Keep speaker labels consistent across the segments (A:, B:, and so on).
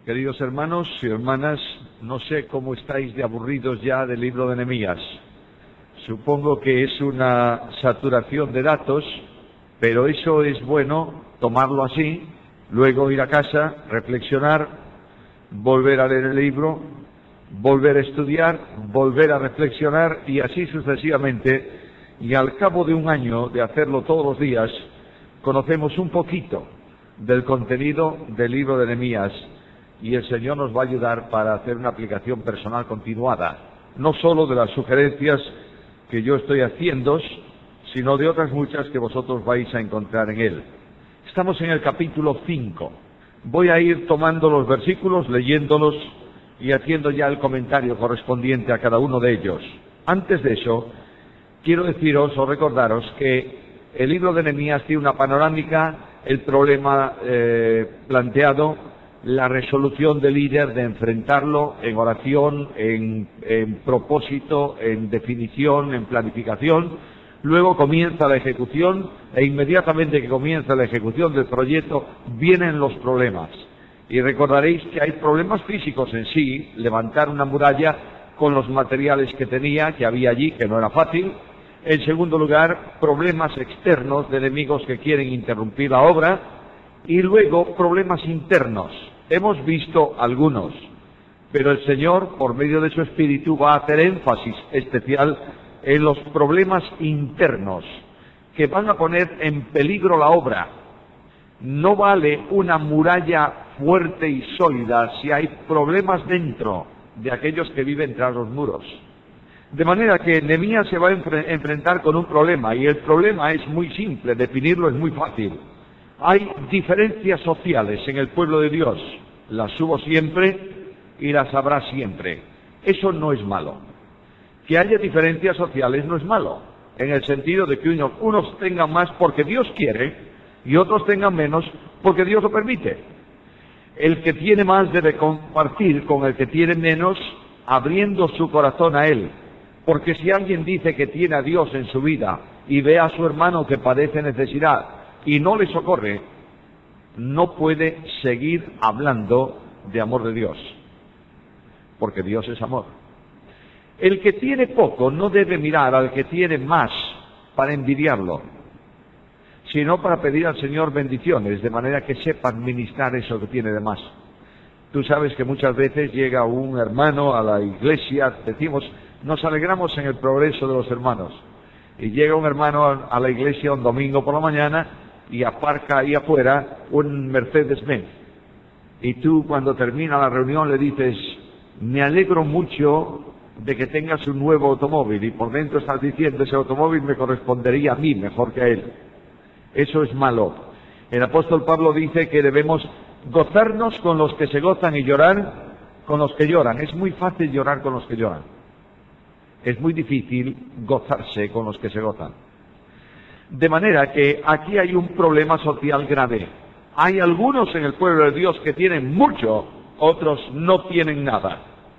A: Queridos hermanos y hermanas, no sé cómo estáis de aburridos ya del libro de Nehemías. Supongo que es una saturación de datos, pero eso es bueno, tomarlo así, luego ir a casa, reflexionar, volver a leer el libro, volver a estudiar, volver a reflexionar y así sucesivamente. Y al cabo de un año de hacerlo todos los días, conocemos un poquito del contenido del libro de Nehemías. Y el Señor nos va a ayudar para hacer una aplicación personal continuada, no solo de las sugerencias que yo estoy haciendo, sino de otras muchas que vosotros vais a encontrar en él. Estamos en el capítulo 5. Voy a ir tomando los versículos, leyéndolos y haciendo ya el comentario correspondiente a cada uno de ellos. Antes de eso, quiero deciros o recordaros que el libro de Nehemías tiene una panorámica, el problema planteado, la resolución del líder de enfrentarlo en oración, en propósito, en definición, en planificación. Luego comienza la ejecución e inmediatamente que comienza la ejecución del proyecto vienen los problemas. Y recordaréis que hay problemas físicos en sí, levantar una muralla con los materiales que tenía, que había allí, que no era fácil. En segundo lugar, problemas externos de enemigos que quieren interrumpir la obra. Y luego problemas internos. Hemos visto algunos, pero el Señor, por medio de su Espíritu, va a hacer énfasis especial en los problemas internos que van a poner en peligro la obra. No vale una muralla fuerte y sólida si hay problemas dentro de aquellos que viven tras los muros. De manera que Nehemías se va a enfrentar con un problema, y el problema es muy simple, definirlo es muy fácil. Hay diferencias sociales en el pueblo de Dios, las hubo siempre y las habrá siempre. Eso no es malo. Que haya diferencias sociales no es malo, en el sentido de que unos tengan más porque Dios quiere y otros tengan menos porque Dios lo permite. El que tiene más debe compartir con el que tiene menos, abriendo su corazón a él. Porque si alguien dice que tiene a Dios en su vida y ve a su hermano que padece necesidad y no le socorre, no puede seguir hablando de amor de Dios, porque Dios es amor. El que tiene poco no debe mirar al que tiene más para envidiarlo, sino para pedir al Señor bendiciones, de manera que sepa administrar eso que tiene de más. Tú sabes que muchas veces llega un hermano a la iglesia, decimos, nos alegramos en el progreso de los hermanos, y llega un hermano a la iglesia un domingo por la mañana y aparca ahí afuera un Mercedes-Benz. Y tú, cuando termina la reunión, le dices, me alegro mucho de que tengas un nuevo automóvil, y por dentro estás diciendo, ese automóvil me correspondería a mí mejor que a él. Eso es malo. El apóstol Pablo dice que debemos gozarnos con los que se gozan y llorar con los que lloran. Es muy fácil llorar con los que lloran. Es muy difícil gozarse con los que se gozan. De manera que aquí hay un problema social grave. Hay algunos en el pueblo de Dios que tienen mucho, otros no tienen nada.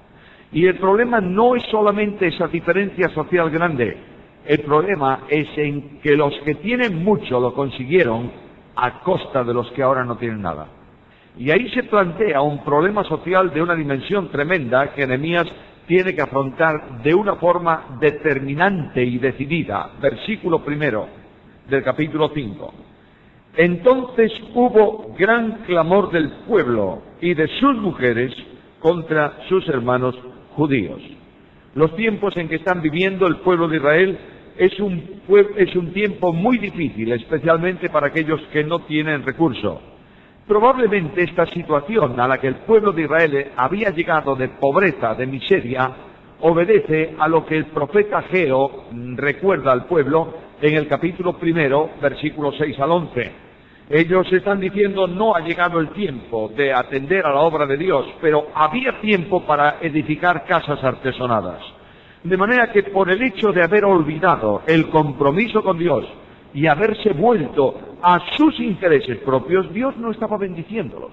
A: Y el problema no es solamente esa diferencia social grande. El problema es en que los que tienen mucho lo consiguieron a costa de los que ahora no tienen nada. Y ahí se plantea un problema social de una dimensión tremenda que Nehemías tiene que afrontar de una forma determinante y decidida. Versículo 1 del capítulo 5. Entonces hubo gran clamor del pueblo y de sus mujeres contra sus hermanos judíos. Los tiempos en que están viviendo el pueblo de Israel es un tiempo muy difícil, especialmente para aquellos que no tienen recursos. Probablemente esta situación a la que el pueblo de Israel había llegado de pobreza, de miseria, obedece a lo que el profeta Ageo recuerda al pueblo en el capítulo 1, versículos 6 al 11. Ellos están diciendo, no ha llegado el tiempo de atender a la obra de Dios, pero había tiempo para edificar casas artesonadas. De manera que por el hecho de haber olvidado el compromiso con Dios y haberse vuelto a sus intereses propios, Dios no estaba bendiciéndolos.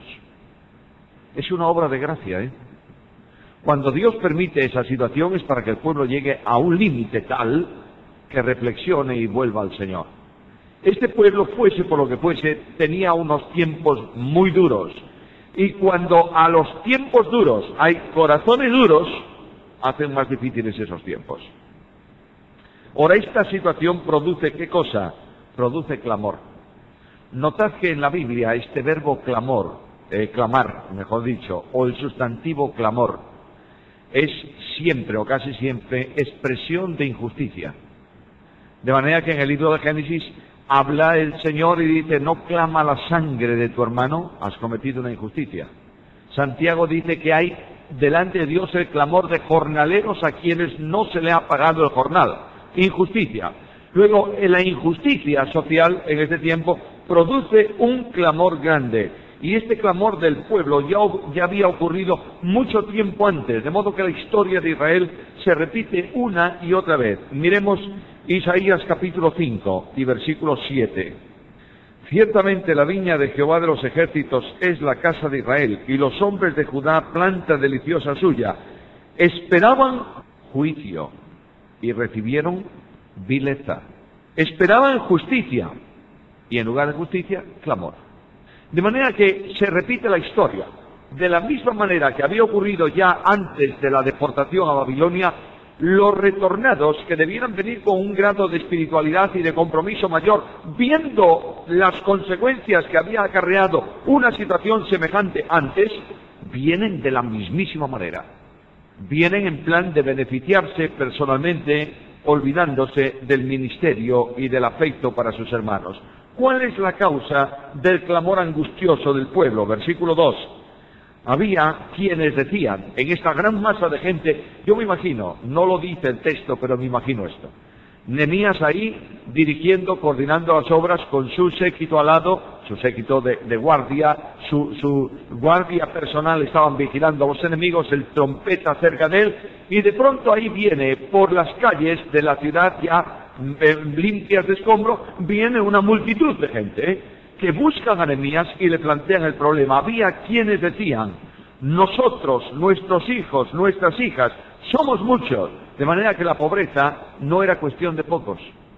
A: Es una obra de gracia, Cuando Dios permite esa situación es para que el pueblo llegue a un límite tal que reflexione y vuelva al Señor. Este pueblo, fuese por lo que fuese, tenía unos tiempos muy duros. Y cuando a los tiempos duros hay corazones duros, hacen más difíciles esos tiempos. Ahora, esta situación produce ¿qué cosa? Produce clamor. Notad que en la Biblia este verbo clamor, clamar, mejor dicho, o el sustantivo clamor, es siempre o casi siempre expresión de injusticia. De manera que en el libro de Génesis habla el Señor y dice: no clama la sangre de tu hermano, has cometido una injusticia. Santiago dice que hay delante de Dios el clamor de jornaleros a quienes no se le ha pagado el jornal. Injusticia. Luego, la injusticia social en este tiempo produce un clamor grande. Y este clamor del pueblo ya había ocurrido mucho tiempo antes, de modo que la historia de Israel se repite una y otra vez. Miremos Isaías capítulo 5 y versículo 7. Ciertamente la viña de Jehová de los ejércitos es la casa de Israel, y los hombres de Judá planta deliciosa suya. Esperaban juicio y recibieron vileza. Esperaban justicia y en lugar de justicia, clamor. De manera que se repite la historia. De la misma manera que había ocurrido ya antes de la deportación a Babilonia, los retornados, que debieran venir con un grado de espiritualidad y de compromiso mayor, viendo las consecuencias que había acarreado una situación semejante antes, vienen de la mismísima manera. Vienen en plan de beneficiarse personalmente, olvidándose del ministerio y del afecto para sus hermanos. ¿Cuál es la causa del clamor angustioso del pueblo? Versículo 2. Había quienes decían, en esta gran masa de gente, yo me imagino, no lo dice el texto, pero me imagino esto: Nehemías ahí dirigiendo, coordinando las obras con su séquito al lado, su séquito de guardia, su guardia personal, estaban vigilando a los enemigos, el trompeta cerca de él, y de pronto ahí viene por las calles de la ciudad ya limpias de escombro, viene una multitud de gente que buscan a Nehemías y le plantean el problema. Había quienes decían: nosotros, nuestros hijos, nuestras hijas, somos muchos, de manera que la pobreza no era cuestión de pocos.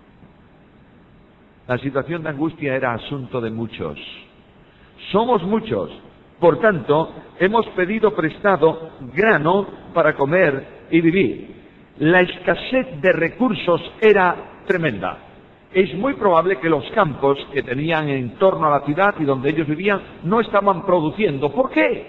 A: La situación de angustia era asunto de muchos. Somos muchos, por tanto, hemos pedido prestado grano para comer y vivir. La escasez de recursos era tremenda. Es muy probable que los campos que tenían en torno a la ciudad y donde ellos vivían no estaban produciendo. ¿Por qué?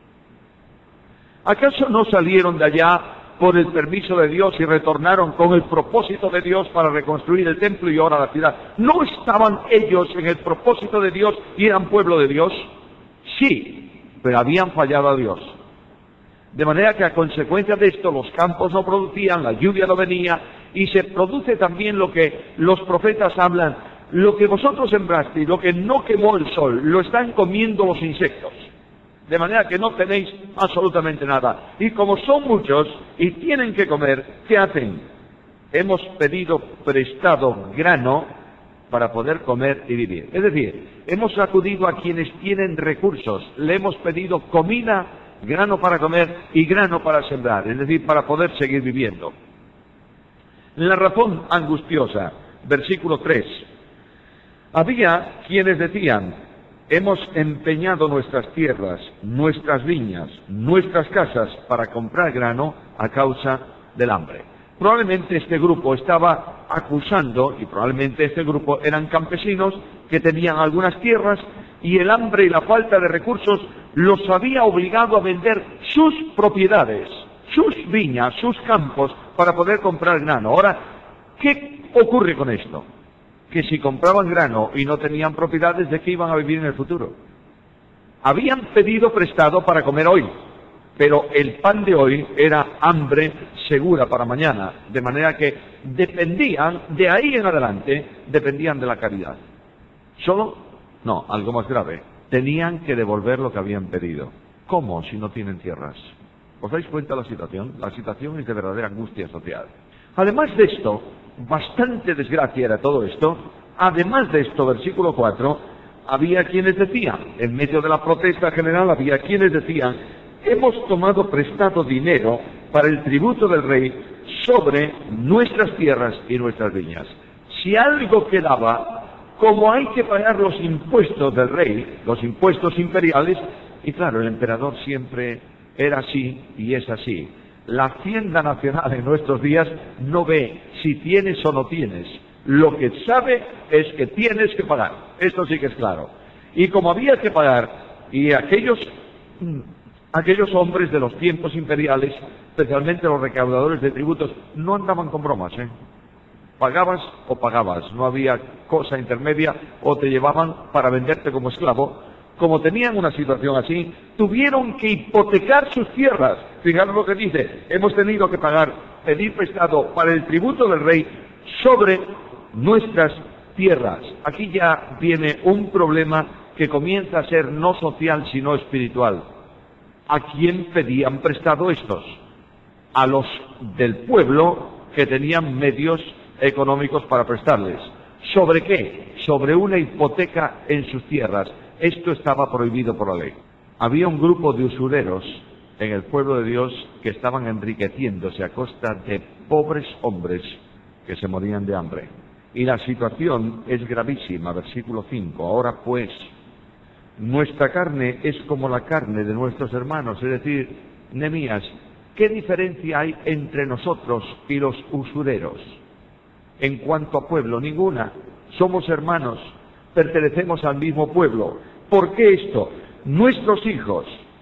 A: ¿Acaso no salieron de allá por el permiso de Dios y retornaron con el propósito de Dios para reconstruir el templo y ahora la ciudad? ¿No estaban ellos en el propósito de Dios y eran pueblo de Dios? Sí, pero habían fallado a Dios. De manera que a consecuencia de esto los campos no producían, la lluvia no venía, y se produce también lo que los profetas hablan: lo que vosotros sembrasteis, lo que no quemó el sol, lo están comiendo los insectos. De manera que no tenéis absolutamente nada. Y como son muchos y tienen que comer, ¿qué hacen? Hemos pedido prestado grano para poder comer y vivir. Es decir, hemos acudido a quienes tienen recursos, le hemos pedido comida, grano para comer y grano para sembrar, es decir, para poder seguir viviendo. La razón angustiosa, versículo 3. Había quienes decían: hemos empeñado nuestras tierras, nuestras viñas, nuestras casas para comprar grano a causa del hambre. Probablemente este grupo estaba acusando, y probablemente este grupo eran campesinos que tenían algunas tierras, y el hambre y la falta de recursos los había obligado a vender sus propiedades, sus viñas, sus campos, para poder comprar grano. Ahora, ¿qué ocurre con esto? Que si compraban grano y no tenían propiedades, ¿de qué iban a vivir en el futuro? Habían pedido prestado para comer hoy, pero el pan de hoy era hambre segura para mañana, de manera que dependían, de ahí en adelante, dependían de la caridad. ¿Solo? No, algo más grave. Tenían que devolver lo que habían pedido. ¿Cómo si no tienen tierras? ¿Os dais cuenta de la situación? La situación es de verdadera angustia social. Además de esto, bastante desgracia era todo esto. Además de esto, versículo 4, había quienes decían, en medio de la protesta general, había quienes decían: hemos tomado prestado dinero para el tributo del rey sobre nuestras tierras y nuestras viñas. Si algo quedaba, como hay que pagar los impuestos del rey, los impuestos imperiales, Y claro, el emperador siempre era así y es así. La Hacienda Nacional en nuestros días no ve si tienes o no tienes. Lo que sabe es que tienes que pagar. Esto sí que es claro. Y como había que pagar, y aquellos hombres de los tiempos imperiales, especialmente los recaudadores de tributos, no andaban con bromas, ¿eh? Pagabas o pagabas, no había cosa intermedia, o te llevaban para venderte como esclavo. Como tenían una situación así, tuvieron que hipotecar sus tierras. Fijaros lo que dice: hemos tenido que pedir prestado para el tributo del rey sobre nuestras tierras. Aquí ya viene un problema que comienza a ser no social sino espiritual. ¿A quién pedían prestado estos? A los del pueblo que tenían medios económicos para prestarles. ¿Sobre qué? Sobre una hipoteca en sus tierras. Esto estaba prohibido por la ley. Había un grupo de usureros en el pueblo de Dios que estaban enriqueciéndose a costa de pobres hombres que se morían de hambre. Y la situación es gravísima, versículo 5. Ahora pues, nuestra carne es como la carne de nuestros hermanos. Es decir, Nehemías, ¿qué diferencia hay entre nosotros y los usureros? En cuanto a pueblo, ninguna. Somos hermanos, pertenecemos al mismo pueblo. ¿Por qué esto? Nuestros hijos,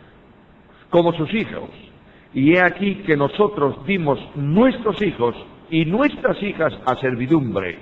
A: como sus hijos. Y he aquí que nosotros dimos nuestros hijos y nuestras hijas a servidumbre.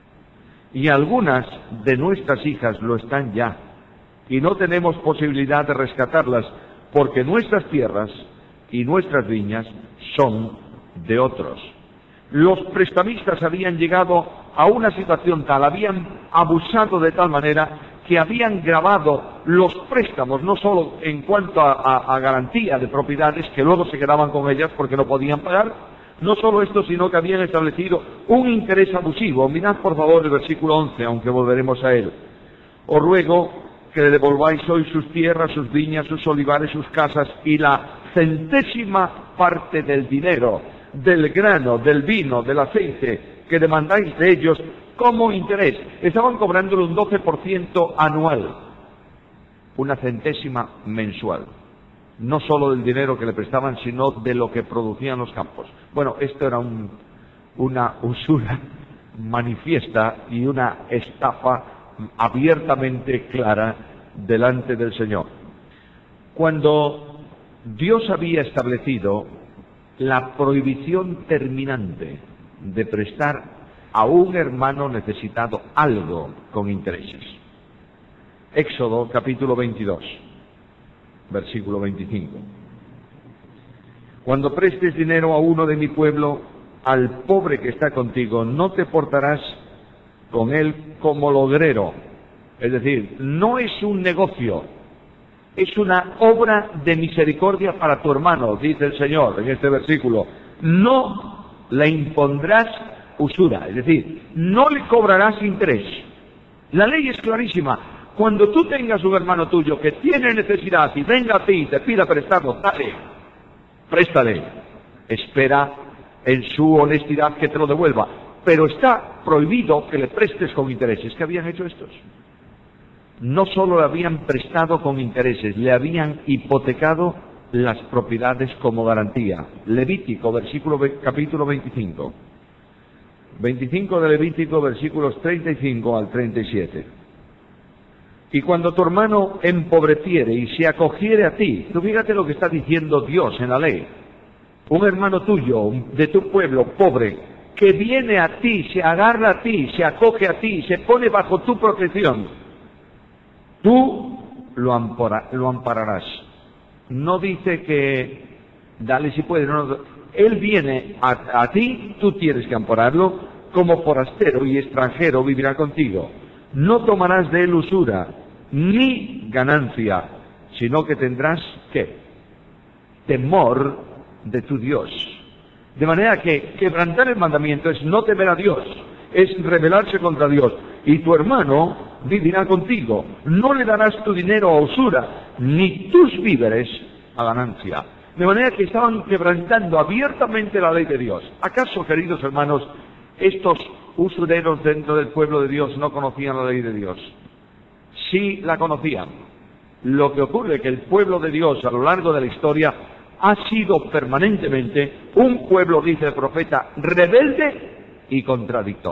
A: Y algunas de nuestras hijas lo están ya. Y no tenemos posibilidad de rescatarlas, porque nuestras tierras y nuestras viñas son de otros. Los prestamistas habían llegado a una situación tal, habían abusado de tal manera que habían gravado los préstamos, no solo en cuanto a garantía de propiedades, que luego se quedaban con ellas porque no podían pagar, no solo esto, sino que habían establecido un interés abusivo. Mirad por favor el versículo 11, aunque volveremos a él. Os ruego que le devolváis hoy sus tierras, sus viñas, sus olivares, sus casas y la centésima parte del dinero, del grano, del vino, del aceite que demandáis de ellos como interés. Estaban cobrándole un 12% anual, una centésima mensual. No solo del dinero que le prestaban, sino de lo que producían los campos. Bueno, esto era una usura manifiesta y una estafa abiertamente clara delante del Señor. Cuando Dios había establecido la prohibición terminante de prestar a un hermano necesitado algo con intereses. Éxodo capítulo 22, versículo 25. Cuando prestes dinero a uno de mi pueblo, al pobre que está contigo, no te portarás con él como logrero. Es decir, no es un negocio, es una obra de misericordia para tu hermano, dice el Señor en este versículo. No le impondrás usura, es decir, no le cobrarás interés. La ley es clarísima. Cuando tú tengas un hermano tuyo que tiene necesidad y venga a ti y te pida prestado, dale, préstale. Espera en su honestidad que te lo devuelva. Pero está prohibido que le prestes con intereses. ¿Qué habían hecho estos? No solo le habían prestado con intereses, le habían hipotecado las propiedades como garantía. Levítico, capítulo 25. 25 de Levítico, versículos 35 al 37. Y cuando tu hermano empobreciere y se acogiere a ti, tú fíjate lo que está diciendo Dios en la ley. Un hermano tuyo, de tu pueblo, pobre, que viene a ti, se agarra a ti, se acoge a ti, se pone bajo tu protección, tú lo ampararás. No dice que dale si puedes, no. Él viene a ti, tú tienes que ampararlo, como forastero y extranjero vivirá contigo. No tomarás de él usura, ni ganancia, sino que tendrás, ¿qué? Temor de tu Dios. De manera que quebrantar el mandamiento es no temer a Dios, es rebelarse contra Dios. Y tu hermano vivirá contigo. No le darás tu dinero a usura, ni tus víveres a ganancia. De manera que estaban quebrantando abiertamente la ley de Dios. ¿Acaso, queridos hermanos, estos usureros dentro del pueblo de Dios no conocían la ley de Dios? Sí la conocían, Lo que ocurre es que el pueblo de Dios a lo largo de la historia ha sido permanentemente un pueblo, dice el profeta, rebelde y contradictor.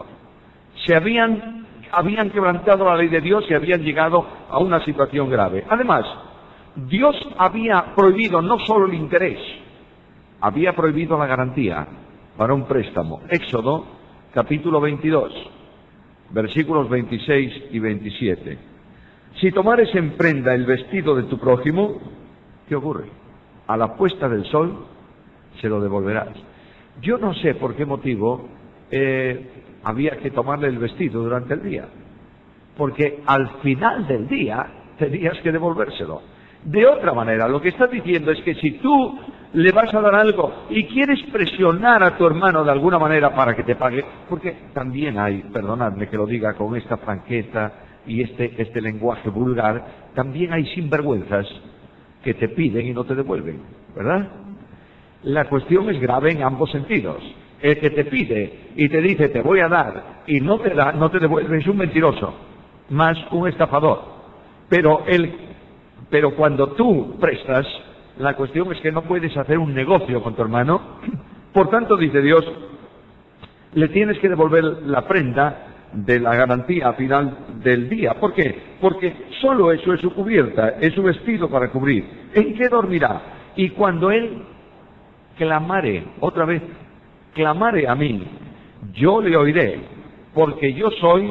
A: Habían quebrantado la ley de Dios y habían llegado a una situación grave. Además, Dios había prohibido no solo el interés, había prohibido la garantía para un préstamo. Éxodo, capítulo 22, versículos 26 y 27. Si tomares en prenda el vestido de tu prójimo, ¿qué ocurre? A la puesta del sol se lo devolverás. Yo no sé por qué motivo había que tomarle el vestido durante el día, porque al final del día tenías que devolvérselo. De otra manera, lo que está diciendo es que si tú le vas a dar algo y quieres presionar a tu hermano de alguna manera para que te pague, porque también hay, perdonadme que lo diga con esta franqueza y este lenguaje vulgar, también hay sinvergüenzas que te piden y no te devuelven, ¿verdad? La cuestión es grave en ambos sentidos. El que te pide y te dice te voy a dar y no te da, no te devuelve, es un mentiroso, más un estafador. Pero cuando tú prestas, la cuestión es que no puedes hacer un negocio con tu hermano. Por tanto, dice Dios, le tienes que devolver la prenda de la garantía al final del día. ¿Por qué? Porque solo eso es su cubierta, es su vestido para cubrir. ¿En qué dormirá? Y cuando él clamare, otra vez, clamare a mí, yo le oiré, porque yo soy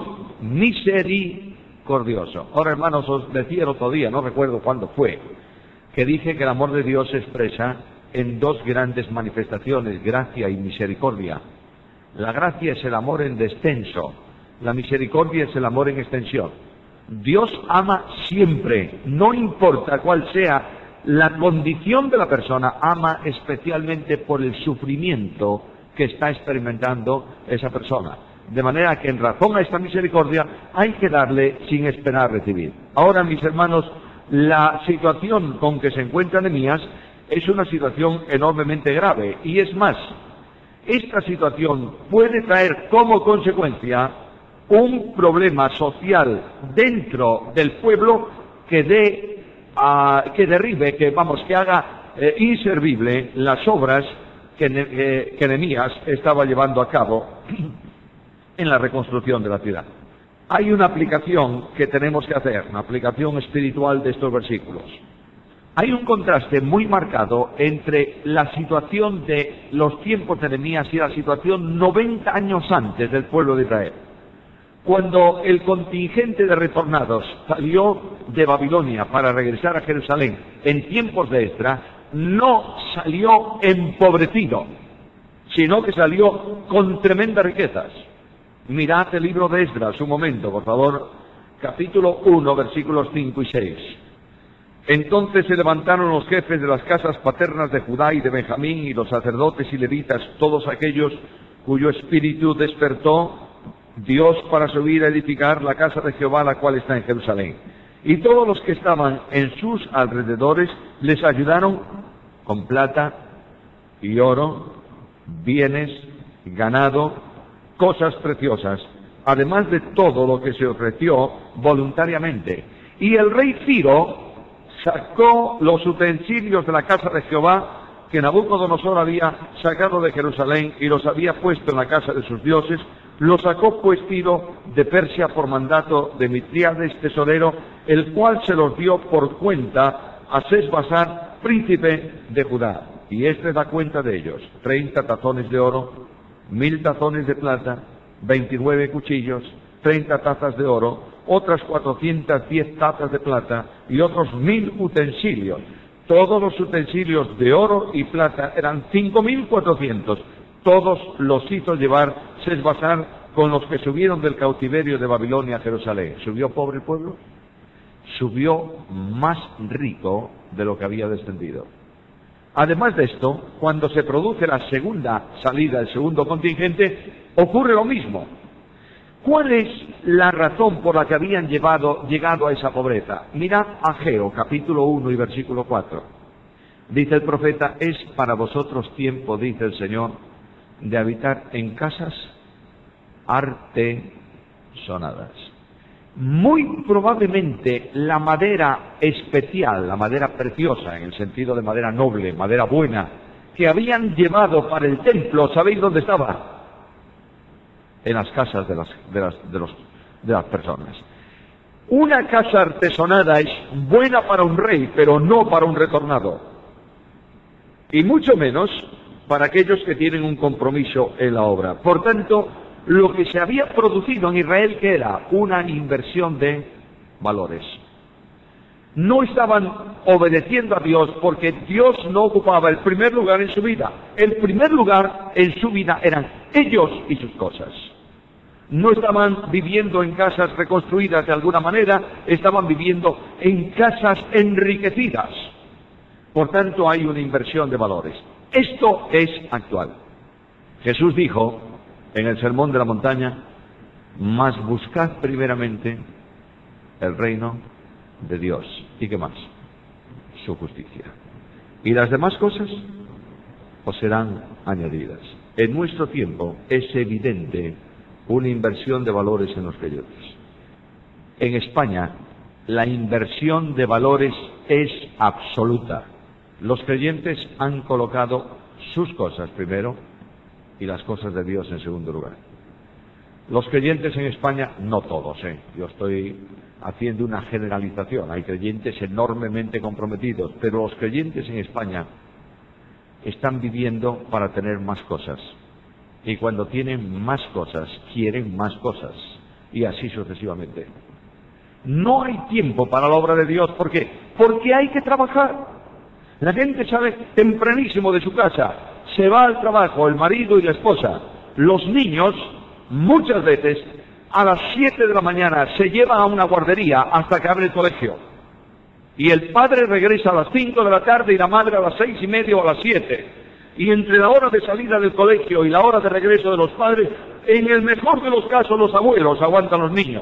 A: misericordioso. Ahora, hermanos, os decía el otro día, no recuerdo cuándo fue, que dije que el amor de Dios se expresa en dos grandes manifestaciones, gracia y misericordia. La gracia es el amor en descenso, la misericordia es el amor en extensión. Dios ama siempre, no importa cuál sea la condición de la persona, ama especialmente por el sufrimiento que está experimentando esa persona. De manera que en razón a esta misericordia hay que darle sin esperar recibir. Ahora, mis hermanos, la situación con que se encuentra Nehemías es una situación enormemente grave. Y es más, esta situación puede traer como consecuencia un problema social dentro del pueblo que derribe, que haga inservible las obras que Nehemías estaba llevando a cabo en la reconstrucción de la ciudad. Hay una aplicación que tenemos que hacer, una aplicación espiritual de estos versículos. Hay un contraste muy marcado entre la situación de los tiempos de Nehemías y la situación 90 años antes del pueblo de Israel. Cuando el contingente de retornados salió de Babilonia para regresar a Jerusalén en tiempos de Esdras, no salió empobrecido, sino que salió con tremendas riquezas. Mirad el libro de Esdras, un momento, por favor, capítulo 1, versículos 5 y 6. Entonces se levantaron los jefes de las casas paternas de Judá y de Benjamín, y los sacerdotes y levitas, todos aquellos cuyo espíritu despertó Dios para subir a edificar la casa de Jehová, la cual está en Jerusalén. Y todos los que estaban en sus alrededores les ayudaron con plata y oro, bienes, ganado, cosas preciosas, además de todo lo que se ofreció voluntariamente. Y el rey Ciro sacó los utensilios de la casa de Jehová que Nabucodonosor había sacado de Jerusalén y los había puesto en la casa de sus dioses. Lo sacó pues Ciro de Persia por mandato de Mitríades, tesorero, el cual se los dio por cuenta a Sesbasar, príncipe de Judá. Y este da cuenta de ellos: 30 tazones de oro, 1000 tazones de plata, 29 cuchillos, 30 tazas de oro, otras 410 tazas de plata y otros 1000 utensilios. Todos los utensilios de oro y plata eran 5400. Todos los hizo llevar Sesbasar con los que subieron del cautiverio de Babilonia a Jerusalén. ¿Subió pobre el pueblo? Subió más rico de lo que había descendido. Además de esto, cuando se produce la segunda salida, el segundo contingente, ocurre lo mismo. ¿Cuál es la razón por la que habían llegado a esa pobreza? Mirad Ageo, capítulo 1 y versículo 4. Dice el profeta: es para vosotros tiempo, dice el Señor, de habitar en casas artesonadas. Muy probablemente la madera especial, la madera preciosa, en el sentido de madera noble, madera buena, que habían llevado para el templo, ¿sabéis dónde estaba? En las casas de las personas. Una casa artesonada es buena para un rey, pero no para un retornado. Y mucho menos para aquellos que tienen un compromiso en la obra. Por tanto, lo que se había producido en Israel, que era una inversión de valores. No estaban obedeciendo a Dios porque Dios no ocupaba el primer lugar en su vida. El primer lugar en su vida eran ellos y sus cosas. No estaban viviendo en casas reconstruidas de alguna manera, estaban viviendo en casas enriquecidas. Por tanto, hay una inversión de valores. Esto es actual. Jesús dijo en el Sermón de la Montaña: mas buscad primeramente el reino de Dios. ¿Y qué más? Su justicia. Y las demás cosas os serán añadidas. En nuestro tiempo es evidente una inversión de valores en los creyentes. En España, la inversión de valores es absoluta. Los creyentes han colocado sus cosas primero y las cosas de Dios en segundo lugar. Los creyentes en España, no todos, yo estoy haciendo una generalización, hay creyentes enormemente comprometidos, pero los creyentes en España están viviendo para tener más cosas. Y cuando tienen más cosas, quieren más cosas. Y así sucesivamente. No hay tiempo para la obra de Dios. ¿Por qué? Porque hay que trabajar. La gente sale tempranísimo de su casa, se va al trabajo, el marido y la esposa. Los niños, muchas veces, a las 7 de la mañana se llevan a una guardería hasta que abre el colegio. Y el padre regresa a las 5 de la tarde y la madre a las 6:30 o a las 7. Y entre la hora de salida del colegio y la hora de regreso de los padres, en el mejor de los casos los abuelos aguantan los niños.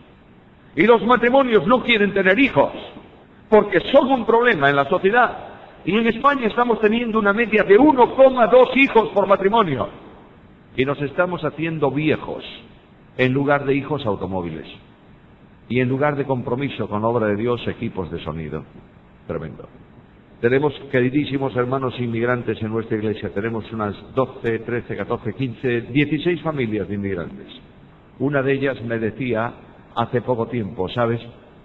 A: Y los matrimonios no quieren tener hijos, porque son un problema en la sociedad. Y en España estamos teniendo una media de 1,2 hijos por matrimonio. Y nos estamos haciendo viejos, en lugar de hijos automóviles. Y en lugar de compromiso con la obra de Dios, equipos de sonido. Tremendo. Tenemos, queridísimos hermanos inmigrantes en nuestra iglesia, tenemos unas 12, 13, 14, 15, 16 familias de inmigrantes. Una de ellas me decía hace poco tiempo, ¿sabes?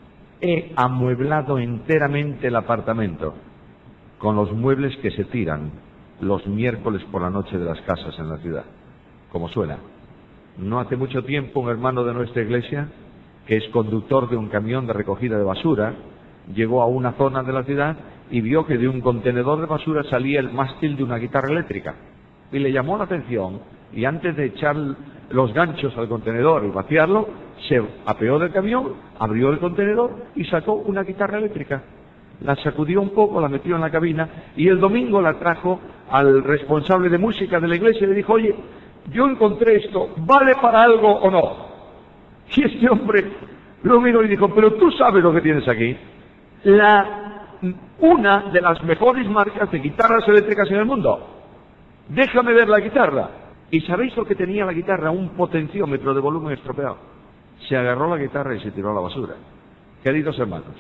A: He amueblado enteramente el apartamento con los muebles que se tiran los miércoles por la noche de las casas en la ciudad. Como suena. No hace mucho tiempo un hermano de nuestra iglesia, que es conductor de un camión de recogida de basura, llegó a una zona de la ciudad y vio que de un contenedor de basura salía el mástil de una guitarra eléctrica. Y le llamó la atención, y antes de echar los ganchos al contenedor y vaciarlo, se apeó del camión, abrió el contenedor y sacó una guitarra eléctrica. La sacudió un poco, la metió en la cabina, y el domingo la trajo al responsable de música de la iglesia y le dijo: oye, yo encontré esto, ¿vale para algo o no? Y este hombre lo miró y dijo: pero tú sabes lo que tienes aquí. Una de las mejores marcas de guitarras eléctricas en el mundo. Déjame ver la guitarra. ¿Y sabéis lo que tenía la guitarra? Un potenciómetro de volumen estropeado. Se agarró la guitarra y se tiró a la basura. Queridos hermanos,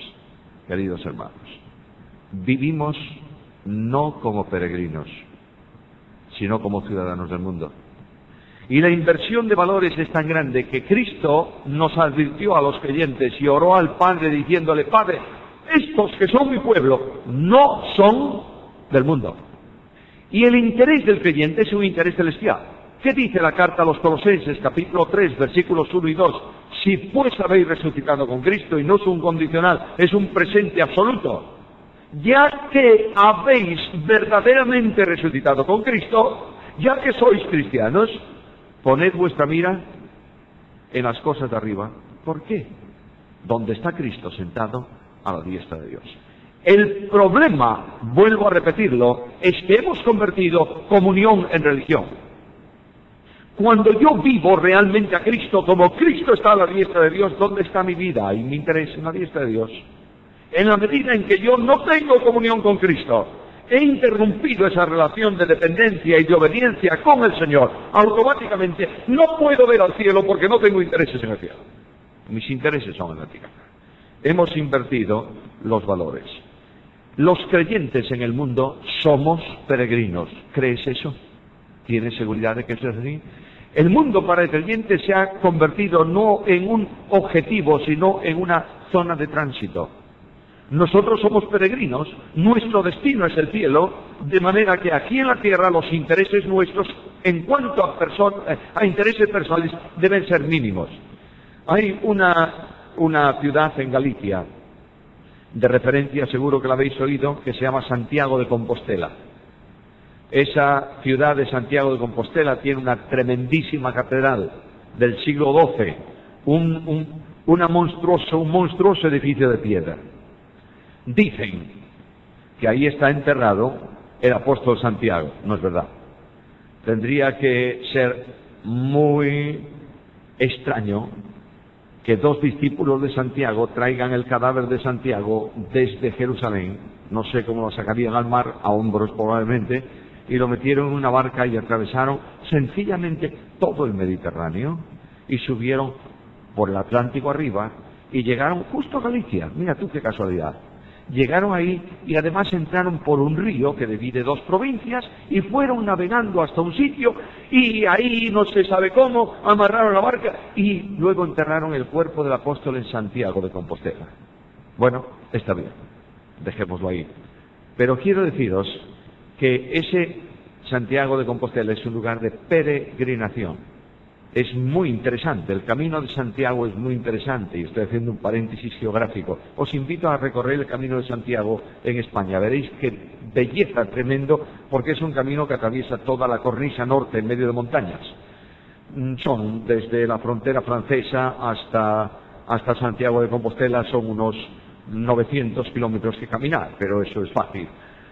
A: vivimos no como peregrinos, sino como ciudadanos del mundo. Y la inversión de valores es tan grande que Cristo nos advirtió a los creyentes y oró al Padre diciéndole: Padre, estos que son mi pueblo no son del mundo. Y el interés del creyente es un interés celestial. ¿Qué dice la carta a los Colosenses, capítulo 3, versículos 1 y 2? Si pues habéis resucitado con Cristo, y no es un condicional, es un presente absoluto. Ya que habéis verdaderamente resucitado con Cristo, ya que sois cristianos, poned vuestra mira en las cosas de arriba. ¿Por qué? Donde está Cristo sentado a la diestra de Dios. El problema, vuelvo a repetirlo, es que hemos convertido comunión en religión. Cuando yo vivo realmente a Cristo, como Cristo está a la diestra de Dios, ¿dónde está mi vida y mi interés? En la diestra de Dios. En la medida en que yo no tengo comunión con Cristo, he interrumpido esa relación de dependencia y de obediencia con el Señor, automáticamente no puedo ver al cielo porque no tengo intereses en el cielo. mis intereses son en la tierra. Hemos invertido los valores. Los creyentes en el mundo somos peregrinos. ¿Crees eso? ¿Tienes seguridad de que eso es así? El mundo para el creyente se ha convertido no en un objetivo, sino en una zona de tránsito. Nosotros somos peregrinos, nuestro destino es el cielo, de manera que aquí en la tierra los intereses nuestros, en cuanto a intereses personales, deben ser mínimos. Hay una ciudad en Galicia, de referencia, seguro que la habéis oído, que se llama Santiago de Compostela. Esa ciudad de Santiago de Compostela tiene una tremendísima catedral del siglo XII, un monstruoso edificio de piedra. Dicen que ahí está enterrado el apóstol Santiago. No es verdad. Tendría que ser muy extraño que dos discípulos de Santiago traigan el cadáver de Santiago desde Jerusalén, no sé cómo lo sacarían al mar, a hombros probablemente, y lo metieron en una barca y atravesaron sencillamente todo el Mediterráneo y subieron por el Atlántico arriba y llegaron justo a Galicia. Mira tú qué casualidad. Llegaron ahí y además entraron por un río que divide dos provincias y fueron navegando hasta un sitio y ahí no se sabe cómo amarraron la barca y luego enterraron el cuerpo del apóstol en Santiago de Compostela. Bueno, está bien, dejémoslo ahí. Pero quiero deciros que ese Santiago de Compostela es un lugar de peregrinación. Es muy interesante, el camino de Santiago es muy interesante, y estoy haciendo un paréntesis geográfico. Os invito a recorrer el camino de Santiago en España, veréis qué belleza tremendo, porque es un camino que atraviesa toda la cornisa norte en medio de montañas. Son desde la frontera francesa hasta Santiago de Compostela, son unos 900 kilómetros que caminar, pero eso es fácil.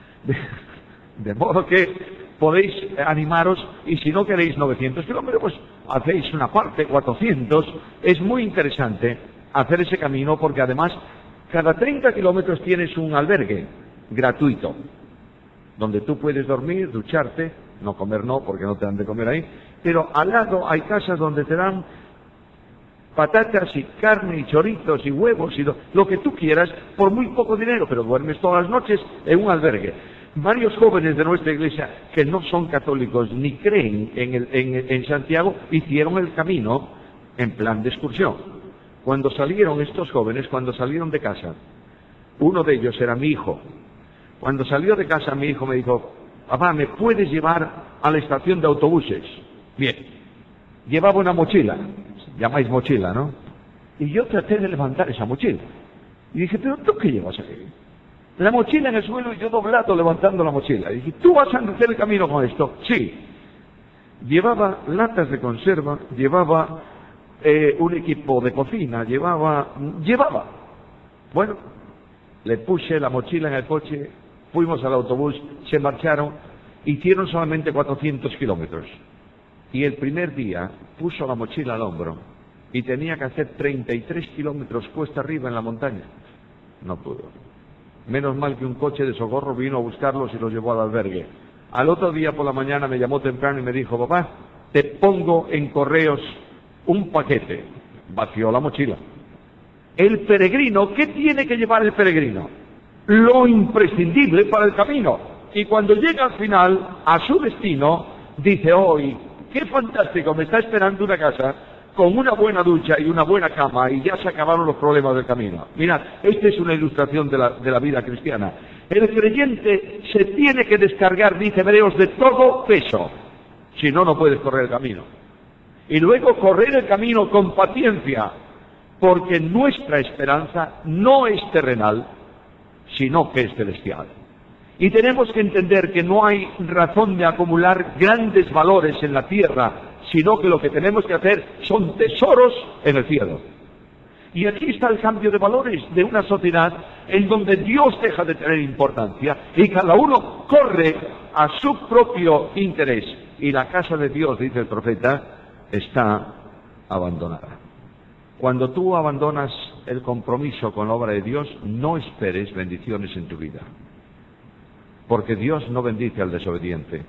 A: De modo que podéis animaros, y si no queréis 900 kilómetros, pues hacéis una parte, 400. Es muy interesante hacer ese camino porque además cada 30 kilómetros tienes un albergue gratuito, donde tú puedes dormir, ducharte, no comer no, porque no te dan de comer ahí, pero al lado hay casas donde te dan patatas y carne y chorizos y huevos y lo que tú quieras por muy poco dinero, pero duermes todas las noches en un albergue. Varios jóvenes de nuestra iglesia que no son católicos ni creen en Santiago hicieron el camino en plan de excursión. Cuando salieron estos jóvenes, cuando salieron de casa, uno de ellos era mi hijo. Cuando salió de casa mi hijo me dijo: papá, ¿me puedes llevar a la estación de autobuses? Bien. Llevaba una mochila, llamáis mochila, ¿no? Y yo traté de levantar esa mochila. Y dije: ¿pero tú qué llevas aquí? La mochila en el suelo y yo doblado levantando la mochila. Y dije: ¿tú vas a hacer el camino con esto? Sí. Llevaba latas de conserva, llevaba un equipo de cocina, llevaba. Bueno, le puse la mochila en el coche, fuimos al autobús, se marcharon, hicieron solamente 400 kilómetros. Y el primer día puso la mochila al hombro y tenía que hacer 33 kilómetros cuesta arriba en la montaña. No pudo. Menos mal que un coche de socorro vino a buscarlos y los llevó al albergue. Al otro día por la mañana me llamó temprano y me dijo: papá, te pongo en correos un paquete. Vació la mochila. El peregrino, ¿qué tiene que llevar el peregrino? Lo imprescindible para el camino. Y cuando llega al final, a su destino, dice: hoy, qué fantástico, me está esperando una casa con una buena ducha y una buena cama, y ya se acabaron los problemas del camino. Mirad, esta es una ilustración de la vida cristiana. El creyente se tiene que descargar, dice Hebreos, de todo peso, si no, no puedes correr el camino. Y luego correr el camino con paciencia, porque nuestra esperanza no es terrenal, sino que es celestial. Y tenemos que entender que no hay razón de acumular grandes valores en la tierra, sino que lo que tenemos que hacer son tesoros en el cielo. Y aquí está el cambio de valores de una sociedad en donde Dios deja de tener importancia y cada uno corre a su propio interés. Y la casa de Dios, dice el profeta, está abandonada. Cuando tú abandonas el compromiso con la obra de Dios, no esperes bendiciones en tu vida. Porque Dios no bendice al desobediente.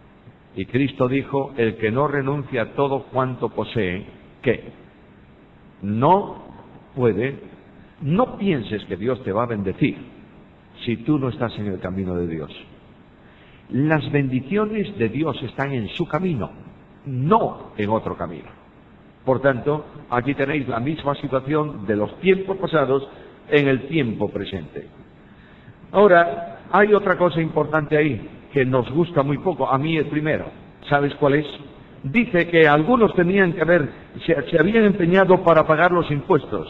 A: Y Cristo dijo: el que no renuncia a todo cuanto posee, ¿qué? No puede. No pienses que Dios te va a bendecir si tú no estás en el camino de Dios. Las bendiciones de Dios están en su camino, no en otro camino. Por tanto, aquí tenéis la misma situación de los tiempos pasados en el tiempo presente. Ahora, hay otra cosa importante ahí, que nos gusta muy poco, a mí el primero. ¿Sabes cuál es? Dice que algunos tenían que se habían empeñado para pagar los impuestos.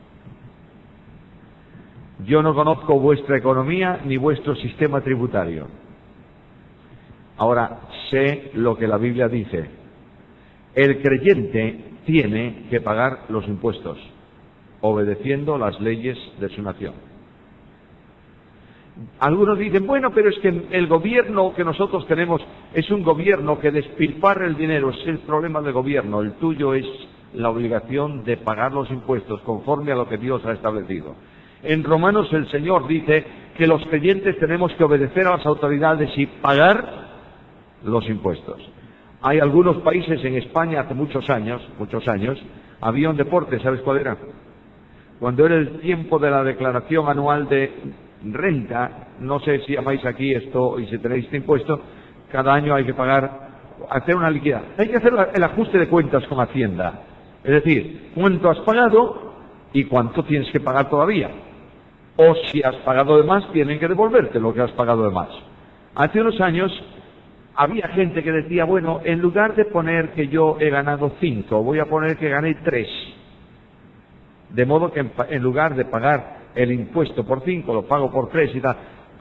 A: Yo no conozco vuestra economía ni vuestro sistema tributario. Ahora, sé lo que la Biblia dice. El creyente tiene que pagar los impuestos, obedeciendo las leyes de su nación. Algunos dicen, bueno, pero es que el gobierno que nosotros tenemos es un gobierno que despilfarra el dinero. Es el problema del gobierno. El tuyo es la obligación de pagar los impuestos conforme a lo que Dios ha establecido. En Romanos el Señor dice que los creyentes tenemos que obedecer a las autoridades y pagar los impuestos. Hay algunos países, en España hace muchos años, había un deporte, ¿sabes cuál era? Cuando era el tiempo de la declaración anual de renta, no sé si llamáis aquí esto y si tenéis este impuesto, cada año hay que pagar, hacer una liquidez. Hay que hacer el ajuste de cuentas con Hacienda. Es decir, cuánto has pagado y cuánto tienes que pagar todavía. O si has pagado de más, tienen que devolverte lo que has pagado de más. Hace unos años había gente que decía, bueno, en lugar de poner que yo he ganado 5, voy a poner que gané 3. De modo que en lugar de pagar el impuesto por 5, lo pago por 3 y tal.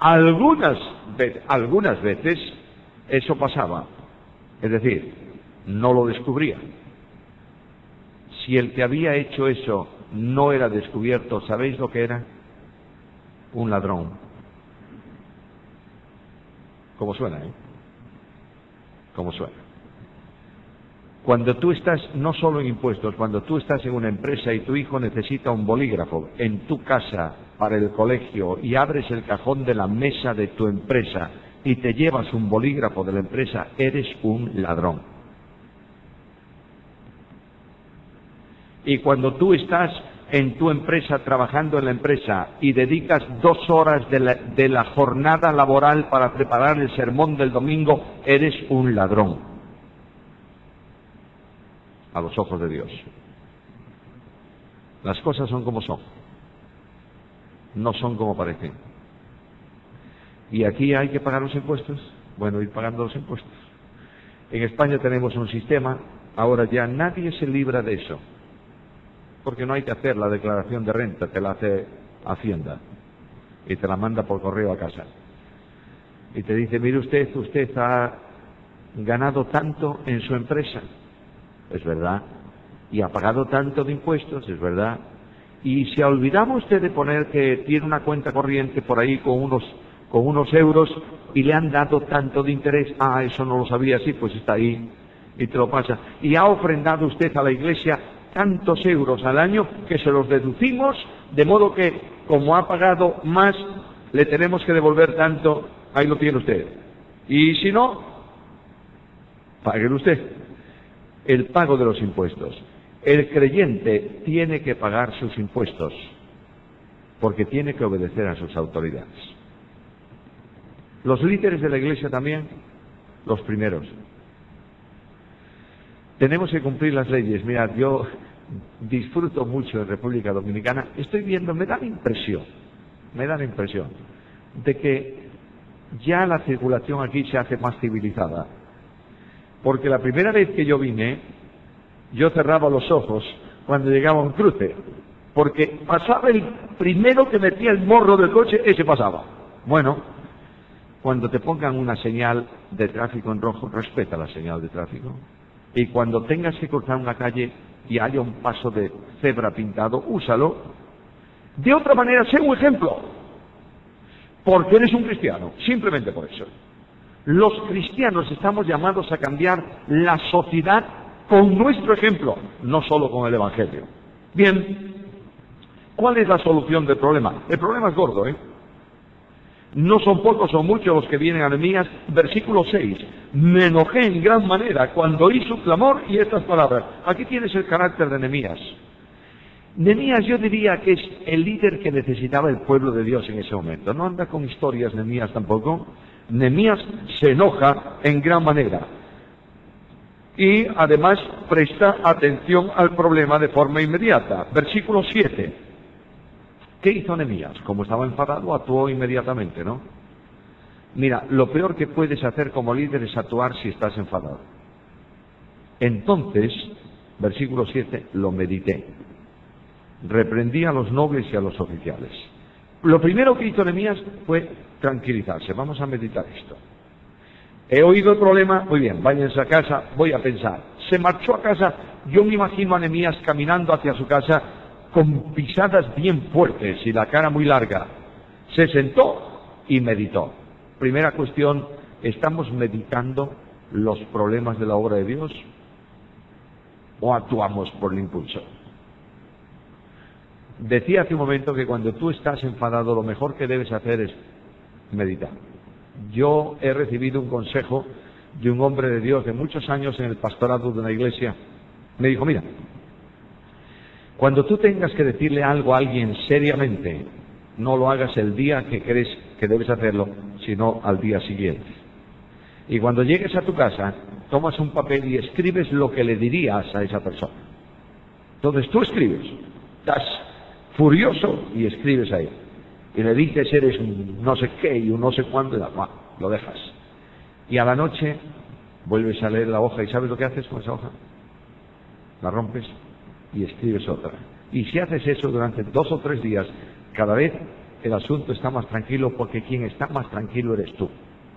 A: Algunas veces eso pasaba. Es decir, no lo descubría. Si el que había hecho eso no era descubierto, ¿sabéis lo que era? Un ladrón. ¿Cómo suena, ¿Cómo suena? Cuando tú estás, no solo en impuestos, cuando tú estás en una empresa y tu hijo necesita un bolígrafo en tu casa para el colegio y abres el cajón de la mesa de tu empresa y te llevas un bolígrafo de la empresa, eres un ladrón. Y cuando tú estás en tu empresa, trabajando en la empresa, y dedicas 2 horas de la jornada laboral para preparar el sermón del domingo, eres un ladrón a los ojos de Dios. Las cosas son como son, no son como parecen. ¿Y aquí hay que pagar los impuestos? Bueno, ir pagando los impuestos. En España tenemos un sistema, ahora ya nadie se libra de eso, porque no hay que hacer la declaración de renta, te la hace Hacienda y te la manda por correo a casa. Y te dice, mire usted ha ganado tanto en su empresa, es verdad, y ha pagado tanto de impuestos, es verdad, y se ha olvidado usted de poner que tiene una cuenta corriente por ahí con unos euros y le han dado tanto de interés, eso no lo sabía, sí, pues está ahí, y te lo pasa. Y ha ofrendado usted a la iglesia tantos euros al año que se los deducimos, de modo que, como ha pagado más, le tenemos que devolver tanto, ahí lo tiene usted. Y si no, pague usted. El pago de los impuestos. El creyente tiene que pagar sus impuestos, porque tiene que obedecer a sus autoridades. Los líderes de la iglesia también, los primeros. Tenemos que cumplir las leyes. Mirad, yo disfruto mucho en República Dominicana. Estoy viendo, me da la impresión de que ya la circulación aquí se hace más civilizada. Porque la primera vez que yo vine, yo cerraba los ojos cuando llegaba un cruce, porque pasaba el primero que metía el morro del coche, ese pasaba. Bueno, cuando te pongan una señal de tráfico en rojo, respeta la señal de tráfico. Y cuando tengas que cruzar una calle y haya un paso de cebra pintado, úsalo. De otra manera, sé un ejemplo, porque eres un cristiano, simplemente por eso. Los cristianos estamos llamados a cambiar la sociedad con nuestro ejemplo, no solo con el Evangelio. Bien, ¿cuál es la solución del problema? El problema es gordo, No son pocos o muchos los que vienen a Nehemías. Versículo 6. Me enojé en gran manera cuando oí su clamor y estas palabras. Aquí tienes el carácter de Nehemías. Nehemías yo diría que es el líder que necesitaba el pueblo de Dios en ese momento. No anda con historias Nehemías tampoco. Nehemías se enoja en gran manera. Y además presta atención al problema de forma inmediata. Versículo 7. ¿Qué hizo Nehemías? Como estaba enfadado, actuó inmediatamente, ¿no? Mira, lo peor que puedes hacer como líder es actuar si estás enfadado. Entonces, versículo 7, lo medité. Reprendí a los nobles y a los oficiales. Lo primero que hizo Nehemías fue tranquilizarse. Vamos a meditar esto. He oído el problema, muy bien, váyanse a casa, voy a pensar. Se marchó a casa, yo me imagino a Nehemías caminando hacia su casa con pisadas bien fuertes y la cara muy larga. Se sentó y meditó. Primera cuestión, ¿estamos meditando los problemas de la obra de Dios o actuamos por el impulso? Decía hace un momento que cuando tú estás enfadado, lo mejor que debes hacer es meditar. Yo he recibido un consejo de un hombre de Dios de muchos años en el pastorado de una iglesia. Me dijo, mira, cuando tú tengas que decirle algo a alguien seriamente, no lo hagas el día que crees que debes hacerlo, sino al día siguiente. Y cuando llegues a tu casa, tomas un papel y escribes lo que le dirías a esa persona. Entonces tú escribes, estás furioso y escribes ahí. Y le dices, eres un no sé qué y un no sé cuándo, y lo dejas. Y a la noche vuelves a leer la hoja y ¿sabes lo que haces con esa hoja? La rompes y escribes otra. Y si haces eso durante 2 o 3 días, cada vez el asunto está más tranquilo, porque quien está más tranquilo eres tú.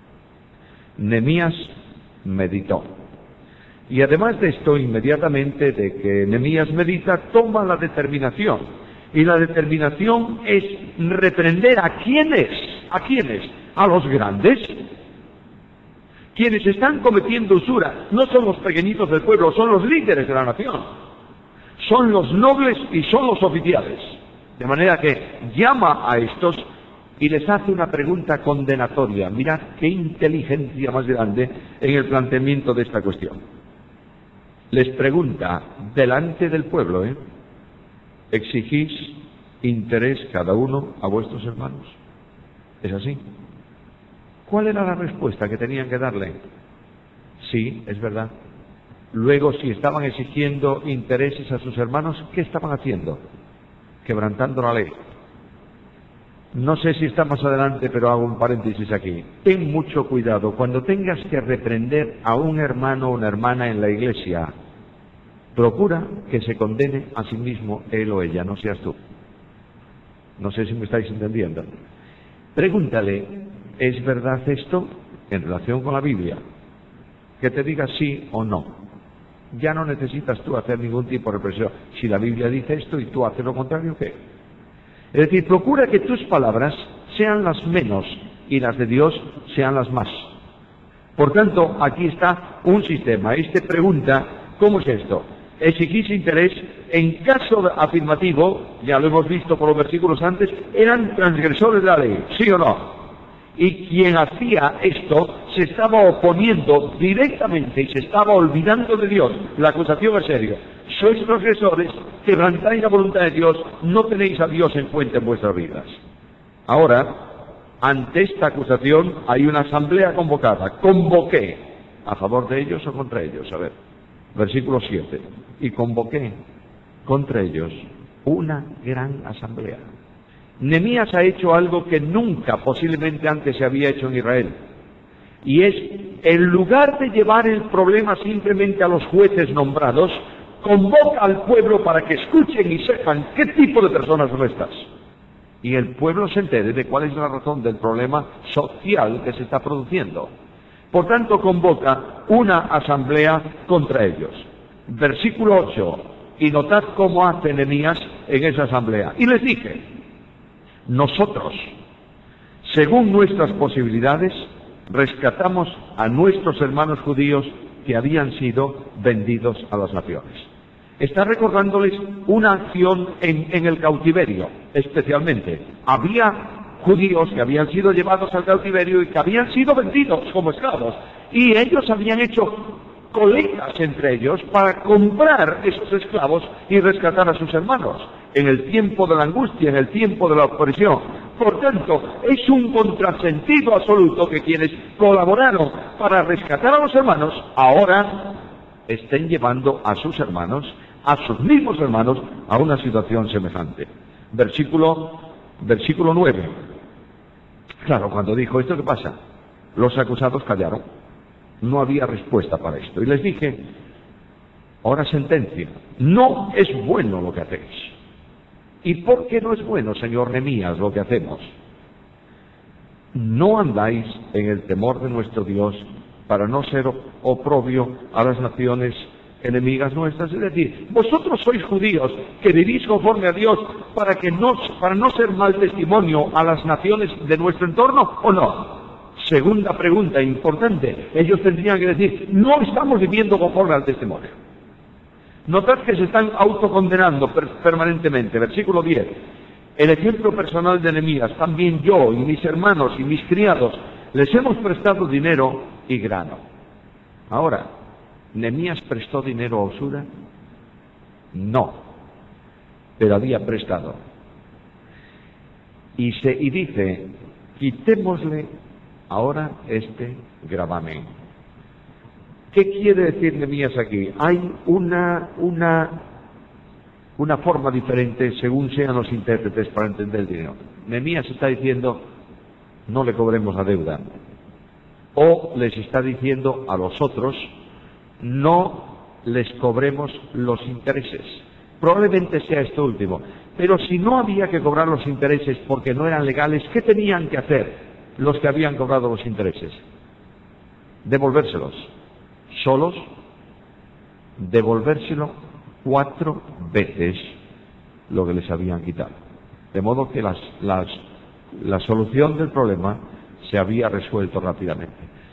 A: Nehemías meditó. Y además de esto, inmediatamente de que Nehemías medita, toma la determinación. Y la determinación es reprender ¿a quiénes? ¿A quiénes? ¿A los grandes? Quienes están cometiendo usura no son los pequeñitos del pueblo, son los líderes de la nación. Son los nobles y son los oficiales. De manera que llama a estos y les hace una pregunta condenatoria. Mirad qué inteligencia más grande en el planteamiento de esta cuestión. Les pregunta delante del pueblo, ¿exigís interés cada uno a vuestros hermanos? ¿Es así? ¿Cuál era la respuesta que tenían que darle? Sí, es verdad. Luego, si estaban exigiendo intereses a sus hermanos, ¿qué estaban haciendo? Quebrantando la ley. No sé si está más adelante, pero hago un paréntesis aquí. Ten mucho cuidado. Cuando tengas que reprender a un hermano o una hermana en la iglesia, procura que se condene a sí mismo él o ella, no seas tú. No sé si me estáis entendiendo. Pregúntale, ¿es verdad esto en relación con la Biblia? Que te diga sí o no. Ya no necesitas tú hacer ningún tipo de represión. Si la Biblia dice esto y tú haces lo contrario, ¿qué? Es decir, procura que tus palabras sean las menos y las de Dios sean las más. Por tanto, aquí está un sistema. Este pregunta, ¿cómo es esto? Exigís interés. En caso afirmativo, ya lo hemos visto por los versículos antes, eran transgresores de la ley, ¿sí o no? Y quien hacía esto se estaba oponiendo directamente y se estaba olvidando de Dios. La acusación es seria. Sois transgresores, quebrantáis la voluntad de Dios, no tenéis a Dios en cuenta en vuestras vidas. Ahora, ante esta acusación hay una asamblea convocada. Convoqué a favor de ellos o contra ellos. A ver, versículo 7. Y convoqué contra ellos una gran asamblea. Nehemías ha hecho algo que nunca posiblemente antes se había hecho en Israel. Y es, en lugar de llevar el problema simplemente a los jueces nombrados, convoca al pueblo para que escuchen y sepan qué tipo de personas son estas. Y el pueblo se entere de cuál es la razón del problema social que se está produciendo. Por tanto, convoca una asamblea contra ellos. Versículo 8. Y notad cómo hace Nehemías en esa asamblea. Y les dije, nosotros, según nuestras posibilidades, rescatamos a nuestros hermanos judíos que habían sido vendidos a las naciones. Está recordándoles una acción en el cautiverio, especialmente. Había judíos que habían sido llevados al cautiverio y que habían sido vendidos como esclavos. Y ellos habían hecho colectas entre ellos para comprar esos esclavos y rescatar a sus hermanos. en el tiempo de la angustia, en el tiempo de la opresión. Por tanto, es un contrasentido absoluto que quienes colaboraron para rescatar a los hermanos, ahora estén llevando a sus hermanos, a sus mismos hermanos, a una situación semejante. Versículo 9. Claro, cuando dijo esto, ¿qué pasa? Los acusados callaron. No había respuesta para esto. Y les dije, ahora sentencia, no es bueno lo que hacéis. ¿Y por qué no es bueno, señor Nehemías, lo que hacemos? No andáis en el temor de nuestro Dios para no ser oprobio a las naciones enemigas nuestras. Es decir, vosotros sois judíos que vivís conforme a Dios para no ser mal testimonio a las naciones de nuestro entorno, ¿o no? Segunda pregunta importante. Ellos tendrían que decir, no estamos viviendo conforme al testimonio. Notad que se están autocondenando permanentemente. Versículo 10. El ejemplo personal de Nehemías, también yo y mis hermanos y mis criados les hemos prestado dinero y grano. Ahora, ¿Nehemías prestó dinero a usura? No, pero había prestado. Y dice, quitémosle ahora este gravamen. ¿Qué quiere decir Nehemías aquí? Hay una forma diferente según sean los intérpretes para entender el dinero. Nehemías está diciendo, no le cobremos la deuda. O les está diciendo a los otros, no les cobremos los intereses. Probablemente sea esto último. Pero si no había que cobrar los intereses porque no eran legales, ¿qué tenían que hacer los que habían cobrado los intereses? Devolvérselos. Solos, devolvérselo 4 veces lo que les habían quitado. De modo que la solución del problema se había resuelto rápidamente.